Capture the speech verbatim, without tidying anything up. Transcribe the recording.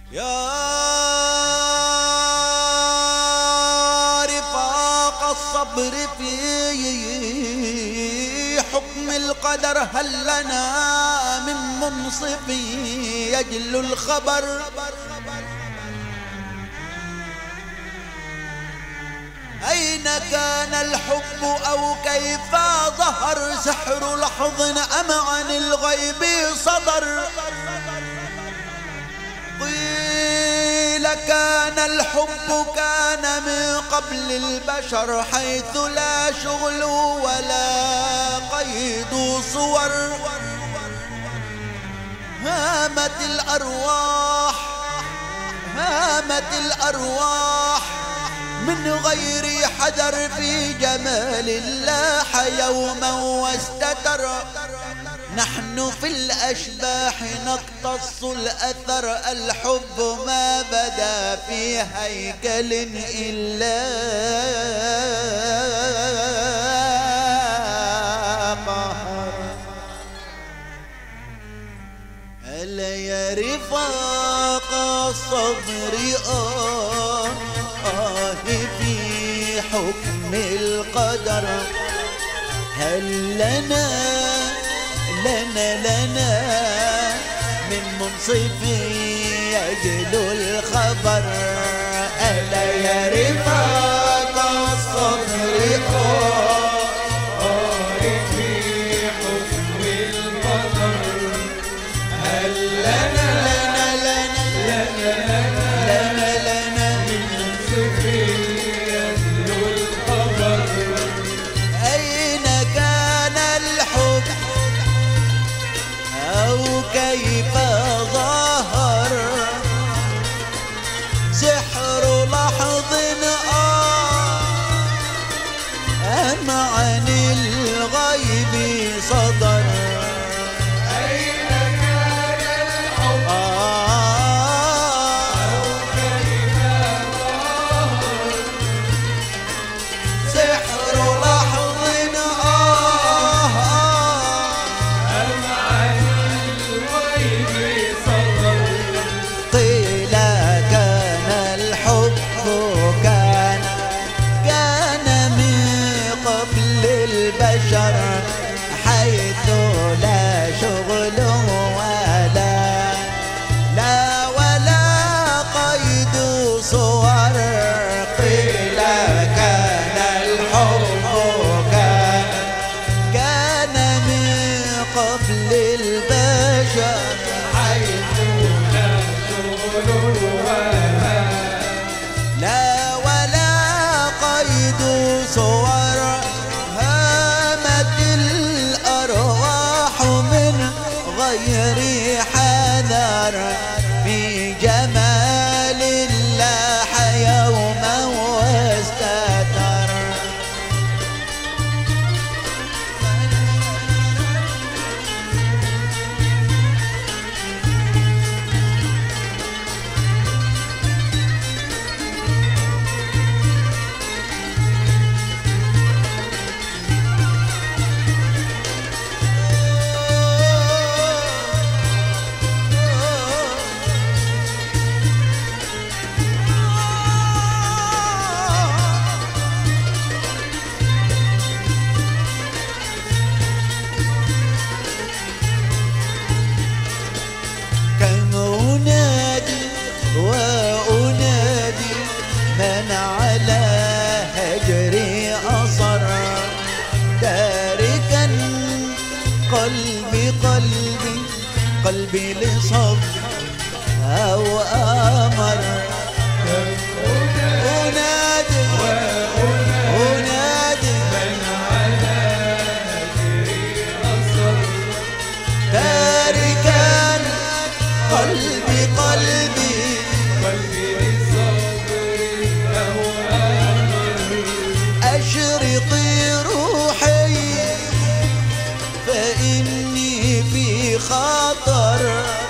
يا رفاق الصبر في حكم القدر، هل لنا من منصف يجلو الخبر؟ أين كان الحب أو كيف ظهر؟ سحر لحظ أم عن الغيب صدر؟ قيل كان الحب كان من قبل البشر، حيث لا شغل ولا قيد صور. هامت الأرواح هامت الأرواح من غير حذر، في جمال الله يوما واستتر. نحن في الأشباح نقتص الأثر، الحب ما بدا في هيكل إلا قهر. ألا يا رفاق الصبر آه آه في حكم القدر، هل لنا لنا لنا من منصف يجلو الخبر؟ ألا يا رفاق الصبر آه في حكم القدر، هل لنا لنا لنا لنا لنا لنا من منصف يجلو الخبر؟ أين كان الحب أو كيف ظهر؟ سحر لحظ أم عن الغيب صدر؟ أين كان الحب أو كيف ظهر؟ سحر لحظ أم عن الغيب صدر؟ قيل كان الحب كان كان من قبل البشر، حيث لا شغل ولا لا ولا قيد صور. قيل كان الحب كان كان من قبل البشر، حيث لا شغل ولا لا ولا قيد صور. هامت الأرواح من غير حذر، في جمال الله يوما واستتر. كم أنادي وأنادي من على هجري أصر، تاركا قلبي قلبي قلبي لصبر أو أمر. أنادي وأنادي من على هجري أصر، تاركا قلبي قلبي قلبي لصبر أو أمر. أشرقي روحي فإني في خطر،